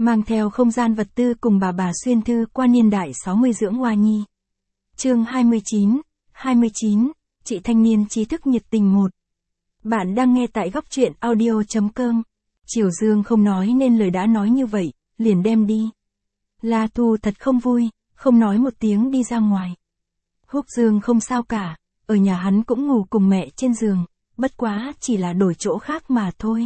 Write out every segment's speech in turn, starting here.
mang theo không gian vật tư cùng bà xuyên thư qua niên đại 60 dưỡng hoa nhi. Chương 29, chị thanh niên trí thức nhiệt tình 1. Bạn đang nghe tại góc truyện audio.com. Triều Dương không nói nên lời đã nói như vậy, liền đem đi. La Thu thật không vui, không nói một tiếng đi ra ngoài. Húc Dương không sao cả, ở nhà hắn cũng ngủ cùng mẹ trên giường, bất quá chỉ là đổi chỗ khác mà thôi.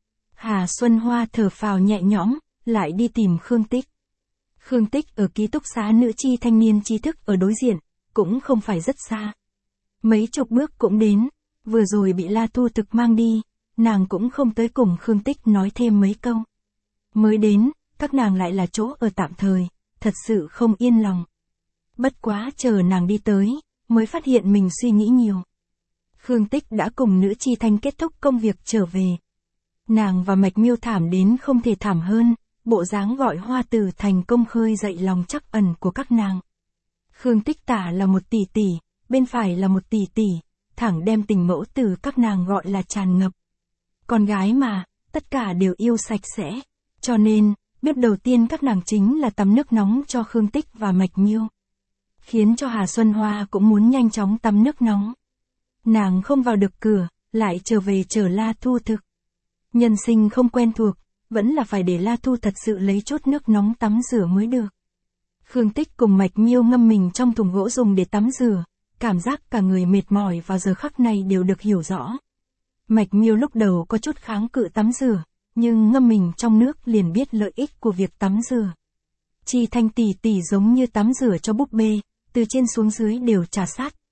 Hà Xuân Hoa thở phào nhẹ nhõm, lại đi tìm Khương Tích. Khương Tích ở ký túc xá nữ chi thanh niên trí thức ở đối diện, cũng không phải rất xa. Mấy chục bước cũng đến, vừa rồi bị La Thu thực mang đi, nàng cũng không tới cùng Khương Tích nói thêm mấy câu. Mới đến, các nàng lại là chỗ ở tạm thời, thật sự không yên lòng. Bất quá chờ nàng đi tới, mới phát hiện mình suy nghĩ nhiều. Khương Tích đã cùng nữ chi thanh kết thúc công việc trở về. Nàng và Mạch Miêu thảm đến không thể thảm hơn, bộ dáng gọi hoa tử thành công khơi dậy lòng trắc ẩn của các nàng. Khương Tích tả là một tỷ tỷ, bên phải là một tỷ tỷ, thẳng đem tình mẫu tử các nàng gọi là tràn ngập. Con gái mà, tất cả đều yêu sạch sẽ, cho nên, bếp đầu tiên các nàng chính là tắm nước nóng cho Khương Tích và Mạch Miêu. Khiến cho Hà Xuân Hoa cũng muốn nhanh chóng tắm nước nóng. Nàng không vào được cửa, lại trở về chờ La Thu thực. Nhân sinh không quen thuộc, vẫn là phải để La Thu thật sự lấy chốt nước nóng tắm rửa mới được. Khương Tích cùng Mạch Miêu ngâm mình trong thùng gỗ dùng để tắm rửa, cảm giác cả người mệt mỏi vào giờ khắc này đều được hiểu rõ. Mạch Miêu lúc đầu có chút kháng cự tắm rửa, nhưng ngâm mình trong nước liền biết lợi ích của việc tắm rửa. Chi Thanh tỷ tỷ giống như tắm rửa cho búp bê, từ trên xuống dưới đều trà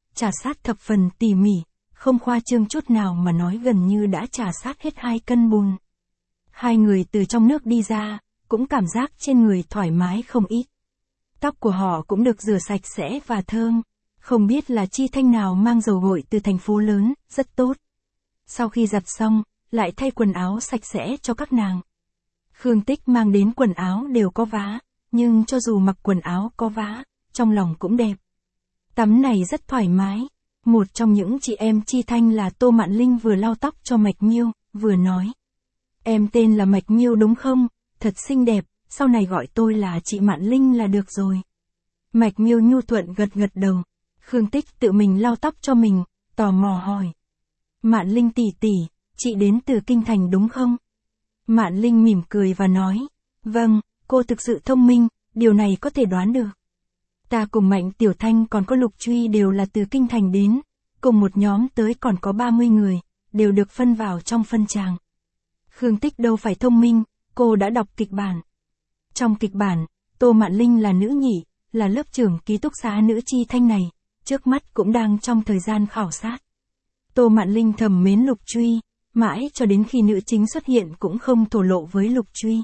sát thập phần tỉ mỉ, không khoa trương chút nào mà nói gần như đã trà sát hết 2 cân bùn. Hai người từ trong nước đi ra, cũng cảm giác trên người thoải mái không ít. Tóc của họ cũng được rửa sạch sẽ và thơm, không biết là Chi Thanh nào mang dầu gội từ thành phố lớn, rất tốt. Sau khi giặt xong, lại thay quần áo sạch sẽ cho các nàng. Khương Tích mang đến quần áo đều có vá, nhưng cho dù mặc quần áo có vá, trong lòng cũng đẹp. Tắm này rất thoải mái. Một trong những chị em Chi Thanh là Tô Mạn Linh vừa lau tóc cho Mạch Miêu, vừa nói. Em tên là Mạch Miêu đúng không? Thật xinh đẹp, sau này gọi tôi là chị Mạn Linh là được rồi. Mạch Miêu nhu thuận gật đầu. Khương Tích tự mình lau tóc cho mình, tò mò hỏi. Mạn Linh tỷ tỷ, chị đến từ Kinh Thành đúng không? Mạn Linh mỉm cười và nói. Vâng, cô thực sự thông minh, điều này có thể đoán được. Ta cùng Mạnh Tiểu Thanh còn có Lục Truy đều là từ Kinh Thành đến, cùng một nhóm tới còn có 30 người, đều được phân vào trong phân tràng. Khương Tích đâu phải thông minh, cô đã đọc kịch bản. Trong kịch bản, Tô Mạn Linh là nữ nhị, là lớp trưởng ký túc xá nữ Chi Thanh này, trước mắt cũng đang trong thời gian khảo sát. Tô Mạn Linh thầm mến Lục Truy, mãi cho đến khi nữ chính xuất hiện cũng không thổ lộ với Lục Truy.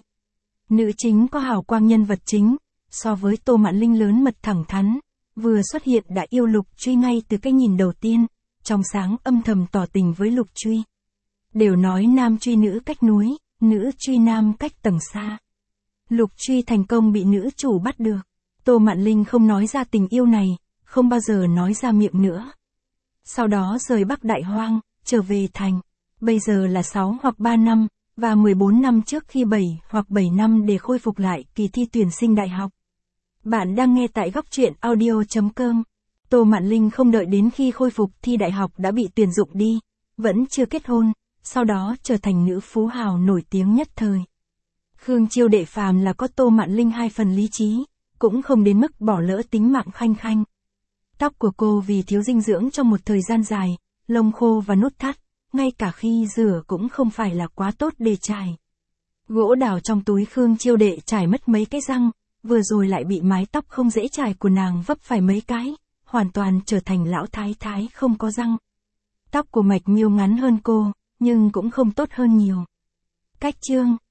Nữ chính có hào quang nhân vật chính, so với Tô Mạn Linh lớn mật thẳng thắn, vừa xuất hiện đã yêu Lục Truy ngay từ cái nhìn đầu tiên, trong sáng âm thầm tỏ tình với Lục Truy. Đều nói nam truy nữ cách núi, nữ truy nam cách tầng xa. Lục Truy thành công bị nữ chủ bắt được. Tô Mạn Linh không nói ra tình yêu này, không bao giờ nói ra miệng nữa. Sau đó rời Bắc Đại Hoang, trở về thành. Bây giờ là 6 hoặc 3 năm, và 14 năm trước khi 7 hoặc 7 năm để khôi phục lại kỳ thi tuyển sinh đại học. Bạn đang nghe tại góc truyện audio.com. Tô Mạn Linh không đợi đến khi khôi phục thi đại học đã bị tuyển dụng đi, vẫn chưa kết hôn, sau đó trở thành nữ phú hào nổi tiếng nhất thời. Khương Chiêu đệ phàm là có Tô Mạn Linh 2 phần lý trí, cũng không đến mức bỏ lỡ tính mạng Khanh Khanh. Tóc của cô vì thiếu dinh dưỡng trong một thời gian dài, lông khô và nút thắt, ngay cả khi rửa cũng không phải là quá tốt để chải. Gỗ đào trong túi Khương Chiêu đệ chải mất mấy cái răng, vừa rồi lại bị mái tóc không dễ chải của nàng vấp phải mấy cái, hoàn toàn trở thành lão thái thái không có răng. Tóc của Mạch Miêu ngắn hơn cô, nhưng cũng không tốt hơn nhiều. Cách chương